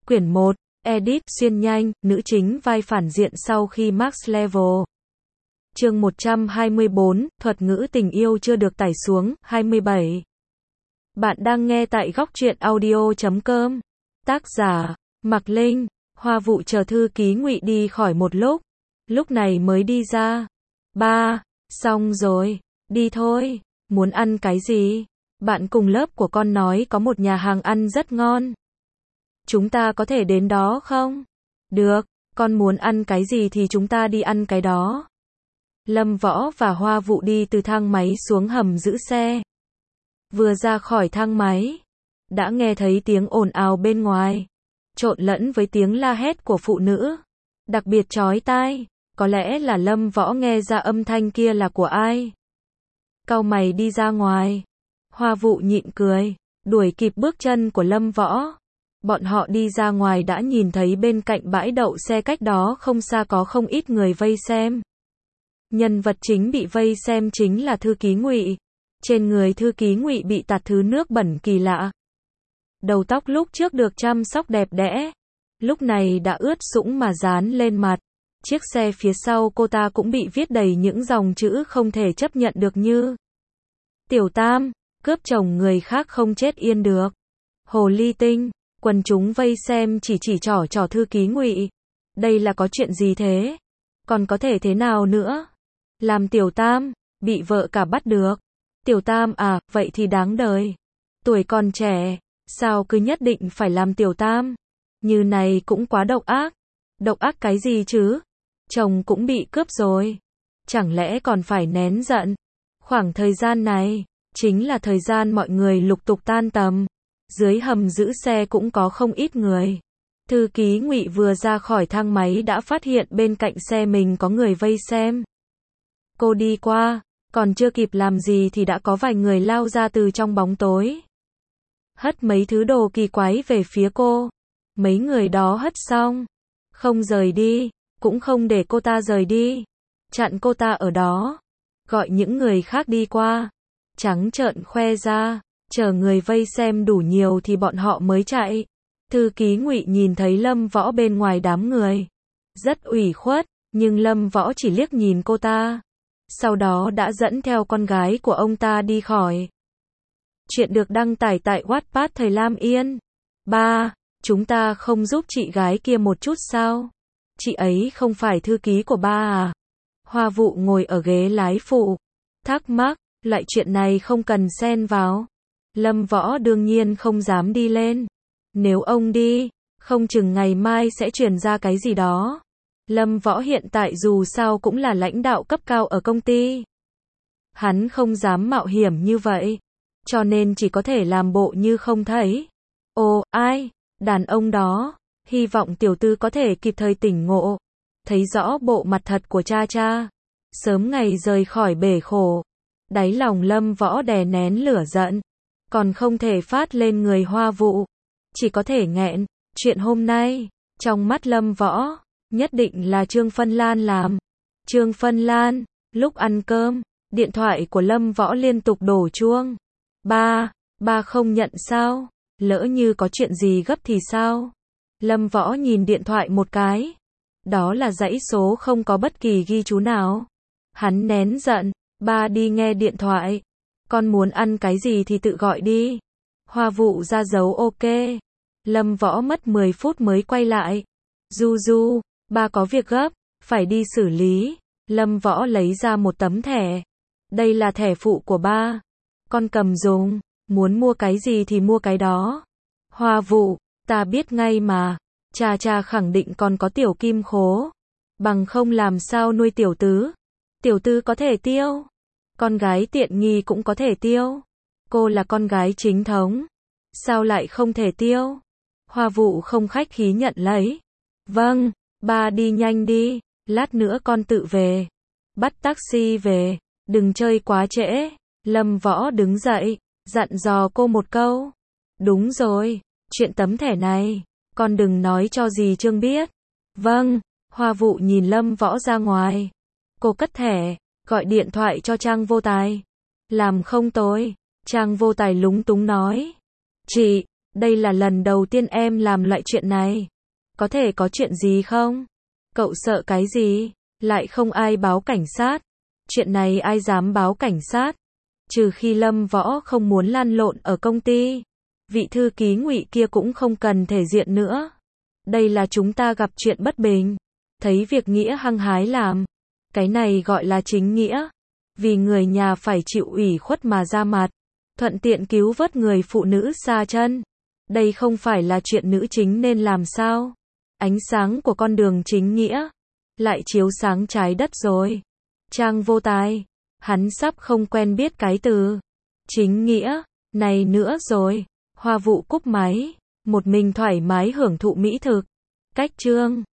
Quyển 1, Edit, xuyên nhanh, nữ chính vai phản diện sau khi Max Level. Chương 124, thuật ngữ tình yêu chưa được tải xuống, 27. Bạn đang nghe tại góc truyện audio.com. Tác giả, Mạc Linh. Hoa Vụ chờ thư ký Ngụy đi khỏi một lúc này mới đi ra. Ba, xong rồi, đi thôi, muốn ăn cái gì? Bạn cùng lớp của con nói có một nhà hàng ăn rất ngon. Chúng ta có thể đến đó không? Được, con muốn ăn cái gì thì chúng ta đi ăn cái đó. Lâm Võ và Hoa Vụ đi từ thang máy xuống hầm giữ xe. Vừa ra khỏi thang máy, đã nghe thấy tiếng ồn ào bên ngoài, trộn lẫn với tiếng la hét của phụ nữ, đặc biệt chói tai. Có lẽ là Lâm Võ nghe ra âm thanh kia là của ai. Cau mày đi ra ngoài. Hoa Vụ nhịn cười, đuổi kịp bước chân của Lâm Võ. Bọn họ đi ra ngoài đã nhìn thấy bên cạnh bãi đậu xe cách đó không xa có không ít người vây xem. Nhân vật chính bị vây xem chính là thư ký Ngụy. Trên người thư ký Ngụy bị tạt thứ nước bẩn kỳ lạ. Đầu tóc lúc trước được chăm sóc đẹp đẽ, lúc này đã ướt sũng mà dán lên mặt. Chiếc xe phía sau cô ta cũng bị viết đầy những dòng chữ không thể chấp nhận được như: Tiểu Tam, cướp chồng người khác không chết yên được. Hồ ly tinh. Quần chúng vây xem chỉ trỏ thư ký Ngụy. Đây là có chuyện gì thế? Còn có thể thế nào nữa? Làm Tiểu Tam, bị vợ cả bắt được. Tiểu Tam à, vậy thì đáng đời. Tuổi còn trẻ, sao cứ nhất định phải làm Tiểu Tam? Như này cũng quá độc ác. Độc ác cái gì chứ? Chồng cũng bị cướp rồi. Chẳng lẽ còn phải nén giận? Khoảng thời gian này, chính là thời gian mọi người lục tục tan tầm. Dưới hầm giữ xe cũng có không ít người. Thư ký Ngụy vừa ra khỏi thang máy đã phát hiện bên cạnh xe mình có người vây xem. Cô đi qua, còn chưa kịp làm gì thì đã có vài người lao ra từ trong bóng tối. Hất mấy thứ đồ kỳ quái về phía cô. Mấy người đó hất xong, không rời đi, cũng không để cô ta rời đi. Chặn cô ta ở đó, gọi những người khác đi qua. Trắng trợn khoe ra, chờ người vây xem đủ nhiều thì bọn họ mới chạy. Thư ký Ngụy nhìn thấy Lâm Võ bên ngoài đám người, rất ủy khuất, nhưng Lâm Võ chỉ liếc nhìn cô ta, sau đó đã dẫn theo con gái của ông ta đi khỏi. Chuyện được đăng tải tại Wattpad thời Lam Yên. 3. Chúng ta không giúp chị gái kia một chút sao? Chị ấy không phải thư ký của ba à? Hoa Vụ ngồi ở ghế lái phụ, thắc mắc, loại chuyện này không cần xen vào. Lâm Võ đương nhiên không dám đi lên. Nếu ông đi, không chừng ngày mai sẽ truyền ra cái gì đó. Lâm Võ hiện tại dù sao cũng là lãnh đạo cấp cao ở công ty. Hắn không dám mạo hiểm như vậy, cho nên chỉ có thể làm bộ như không thấy. Ồ, ai? Đàn ông đó. Hy vọng tiểu tư có thể kịp thời tỉnh ngộ, thấy rõ bộ mặt thật của cha, sớm ngày rời khỏi bể khổ. Đáy lòng Lâm Võ đè nén lửa giận, còn không thể phát lên người Hoa Vụ, chỉ có thể nghẹn. Chuyện hôm nay, trong mắt Lâm Võ, nhất định là Trương Phân Lan làm. Trương Phân Lan, lúc ăn cơm, điện thoại của Lâm Võ liên tục đổ chuông. Ba không nhận sao? Lỡ như có chuyện gì gấp thì sao? Lâm Võ nhìn điện thoại một cái. Đó là dãy số không có bất kỳ ghi chú nào. Hắn nén giận. Ba đi nghe điện thoại. Con muốn ăn cái gì thì tự gọi đi. Hoa Vụ ra dấu ok. Lâm Võ mất 10 phút mới quay lại. Du, ba có việc gấp, phải đi xử lý. Lâm Võ lấy ra một tấm thẻ. Đây là thẻ phụ của ba. Con cầm dùng, muốn mua cái gì thì mua cái đó. Hoa Vụ, ta biết ngay mà. Cha khẳng định còn có tiểu kim khố. Bằng không làm sao nuôi tiểu tứ. Tiểu tư có thể tiêu. Con gái tiện nghi cũng có thể tiêu. Cô là con gái chính thống. Sao lại không thể tiêu? Hoa Vụ không khách khí nhận lấy. Vâng, ba đi nhanh đi. Lát nữa con tự về. Bắt taxi về. Đừng chơi quá trễ. Lâm Võ đứng dậy, dặn dò cô một câu. Đúng rồi, chuyện tấm thẻ này, con đừng nói cho dì Trương biết. Vâng. Hoa Vụ nhìn Lâm Võ ra ngoài. Cô cất thẻ, gọi điện thoại cho Trang Vô Tài. Làm không tôi. Trang Vô Tài lúng túng nói. Chị, Đây là lần đầu tiên em làm loại chuyện này. Có thể có chuyện gì không? Cậu sợ cái gì? Lại không ai báo cảnh sát. Chuyện này ai dám báo cảnh sát? Trừ khi Lâm Võ không muốn lăn lộn ở công ty. Vị thư ký Ngụy kia cũng không cần thể diện nữa. Đây là chúng ta gặp chuyện bất bình. Thấy việc Nghĩa hăng hái làm. Cái này gọi là chính nghĩa. Vì người nhà phải chịu ủy khuất mà ra mặt. Thuận tiện cứu vớt người phụ nữ xa chân. Đây không phải là chuyện nữ chính nên làm sao? Ánh sáng của con đường chính nghĩa lại chiếu sáng trái đất rồi. Trang vô tài, hắn sắp không quen biết cái từ chính nghĩa này nữa rồi. Hoa Vũ cúp máy, một mình thoải mái hưởng thụ mỹ thực. Cách chương